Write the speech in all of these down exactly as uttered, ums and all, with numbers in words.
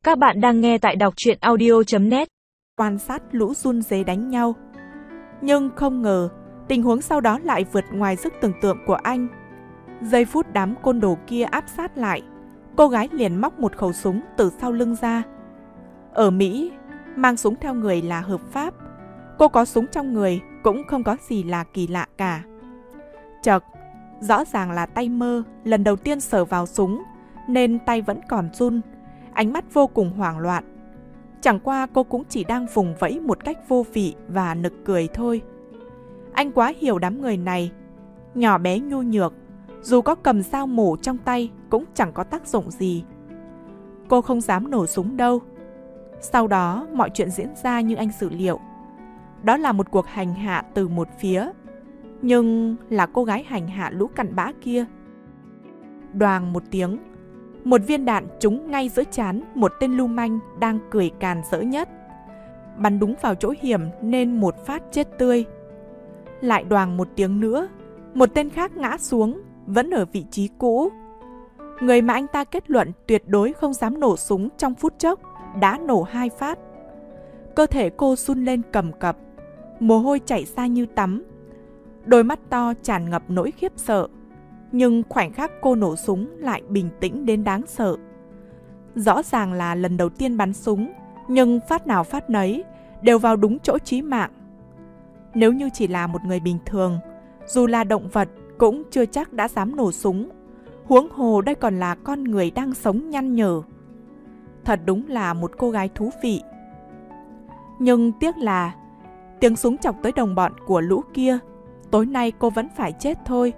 Các bạn đang nghe tại đọc truyện audio chấm net. Quan sát lũ run dế đánh nhau. Nhưng không ngờ, tình huống sau đó lại vượt ngoài sức tưởng tượng của anh. Giây phút đám côn đồ kia áp sát lại, cô gái liền móc một khẩu súng từ sau lưng ra. Ở Mỹ, mang súng theo người là hợp pháp. Cô có súng trong người cũng không có gì là kỳ lạ cả. Chợt, rõ ràng là tay Mơ lần đầu tiên sờ vào súng, nên tay vẫn còn run, ánh mắt vô cùng hoảng loạn. Chẳng qua cô cũng chỉ đang vùng vẫy một cách vô vị và nực cười thôi. Anh quá hiểu đám người này, nhỏ bé nhu nhược, dù có cầm dao mổ trong tay cũng chẳng có tác dụng gì. Cô không dám nổ súng đâu. Sau đó mọi chuyện diễn ra như anh dự liệu. Đó là một cuộc hành hạ từ một phía, nhưng là cô gái hành hạ lũ cặn bã kia. Đoàng một tiếng, một viên đạn trúng ngay giữa trán một tên lưu manh đang cười càn rỡ nhất. Bắn đúng vào chỗ hiểm nên một phát chết tươi. Lại đoàng một tiếng nữa, một tên khác ngã xuống, vẫn ở vị trí cũ. Người mà anh ta kết luận tuyệt đối không dám nổ súng trong phút chốc đã nổ hai phát. Cơ thể cô run lên cầm cập, mồ hôi chảy ra như tắm. Đôi mắt to tràn ngập nỗi khiếp sợ. Nhưng khoảnh khắc cô nổ súng lại bình tĩnh đến đáng sợ. Rõ ràng là lần đầu tiên bắn súng, nhưng phát nào phát nấy đều vào đúng chỗ chí mạng. Nếu như chỉ là một người bình thường, dù là động vật cũng chưa chắc đã dám nổ súng. Huống hồ đây còn là con người đang sống nhăn nhở. Thật đúng là một cô gái thú vị. Nhưng tiếc là tiếng súng chọc tới đồng bọn của lũ kia, tối nay cô vẫn phải chết thôi.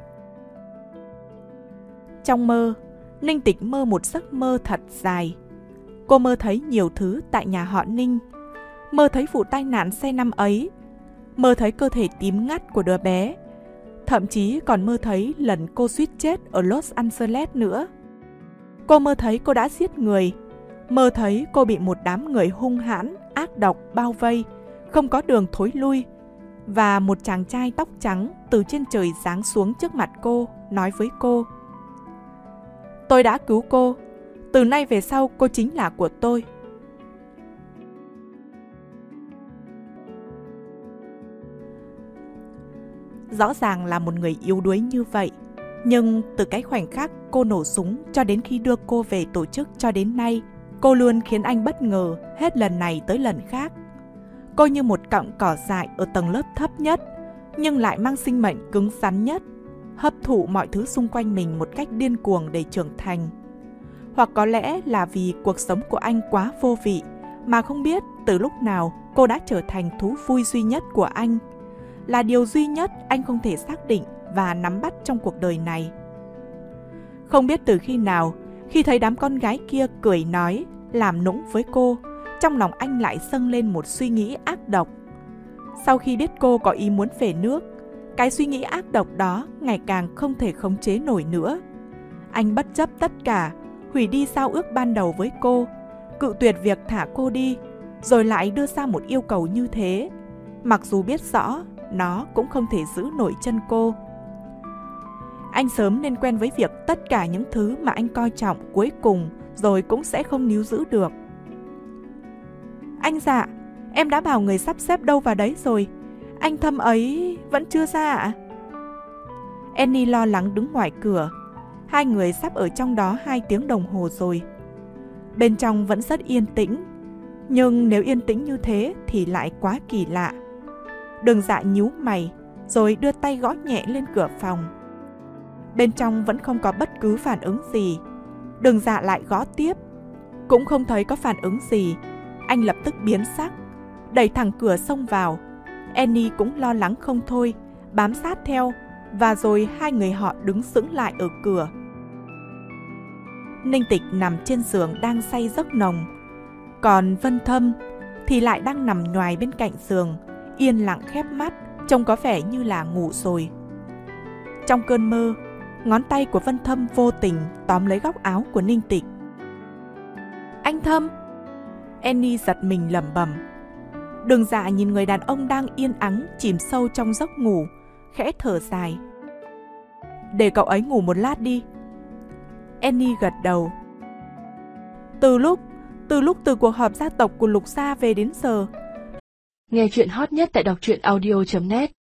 Trong mơ, Ninh Tịch mơ một giấc mơ thật dài. Cô mơ thấy nhiều thứ tại nhà họ Ninh. Mơ thấy vụ tai nạn xe năm ấy. Mơ thấy cơ thể tím ngắt của đứa bé. Thậm chí còn mơ thấy lần cô suýt chết ở Los Angeles nữa. Cô mơ thấy cô đã giết người. Mơ thấy cô bị một đám người hung hãn, ác độc bao vây, không có đường thối lui. Và một chàng trai tóc trắng từ trên trời giáng xuống trước mặt cô, nói với cô: "Tôi đã cứu cô. Từ nay về sau cô chính là của tôi." Rõ ràng là một người yếu đuối như vậy, nhưng từ cái khoảnh khắc cô nổ súng cho đến khi đưa cô về tổ chức cho đến nay, cô luôn khiến anh bất ngờ hết lần này tới lần khác. Cô như một cọng cỏ dại ở tầng lớp thấp nhất, nhưng lại mang sinh mệnh cứng rắn nhất, hấp thụ mọi thứ xung quanh mình một cách điên cuồng để trưởng thành. Hoặc có lẽ là vì cuộc sống của anh quá vô vị, mà không biết từ lúc nào cô đã trở thành thú vui duy nhất của anh, là điều duy nhất anh không thể xác định và nắm bắt trong cuộc đời này. Không biết từ khi nào, khi thấy đám con gái kia cười nói, làm nũng với cô, trong lòng anh lại dâng lên một suy nghĩ ác độc. Sau khi biết cô có ý muốn về nước, cái suy nghĩ ác độc đó ngày càng không thể khống chế nổi nữa. Anh bất chấp tất cả, hủy đi giao ước ban đầu với cô, cự tuyệt việc thả cô đi, rồi lại đưa ra một yêu cầu như thế, mặc dù biết rõ nó cũng không thể giữ nổi chân cô. Anh sớm nên quen với việc tất cả những thứ mà anh coi trọng cuối cùng rồi cũng sẽ không níu giữ được. "Anh dạ, em đã bảo người sắp xếp đâu vào đấy rồi. Anh Thâm ấy vẫn chưa ra ạ?" Annie lo lắng đứng ngoài cửa. Hai người sắp ở trong đó hai tiếng đồng hồ rồi. Bên trong vẫn rất yên tĩnh, nhưng nếu yên tĩnh như thế thì lại quá kỳ lạ. Đường Dạ nhíu mày, rồi đưa tay gõ nhẹ lên cửa phòng. Bên trong vẫn không có bất cứ phản ứng gì. Đường Dạ lại gõ tiếp, cũng không thấy có phản ứng gì. Anh lập tức biến sắc, đẩy thẳng cửa xông vào. Annie cũng lo lắng không thôi, bám sát theo, và rồi hai người họ đứng sững lại ở cửa. Ninh Tịch nằm trên giường đang say giấc nồng, còn Vân Thâm thì lại đang nằm nhoài bên cạnh giường, yên lặng khép mắt, trông có vẻ như là ngủ rồi. Trong cơn mơ, ngón tay của Vân Thâm vô tình tóm lấy góc áo của Ninh Tịch. "Anh Thâm!" Annie giật mình lẩm bẩm. Đường Dạ nhìn người đàn ông đang yên ắng chìm sâu trong giấc ngủ, khẽ thở dài. "Để cậu ấy ngủ một lát đi." Annie gật đầu. Từ lúc Từ lúc từ cuộc họp gia tộc của Lục gia về đến giờ. Nghe chuyện hot nhất tại đọc truyện audio chấm net.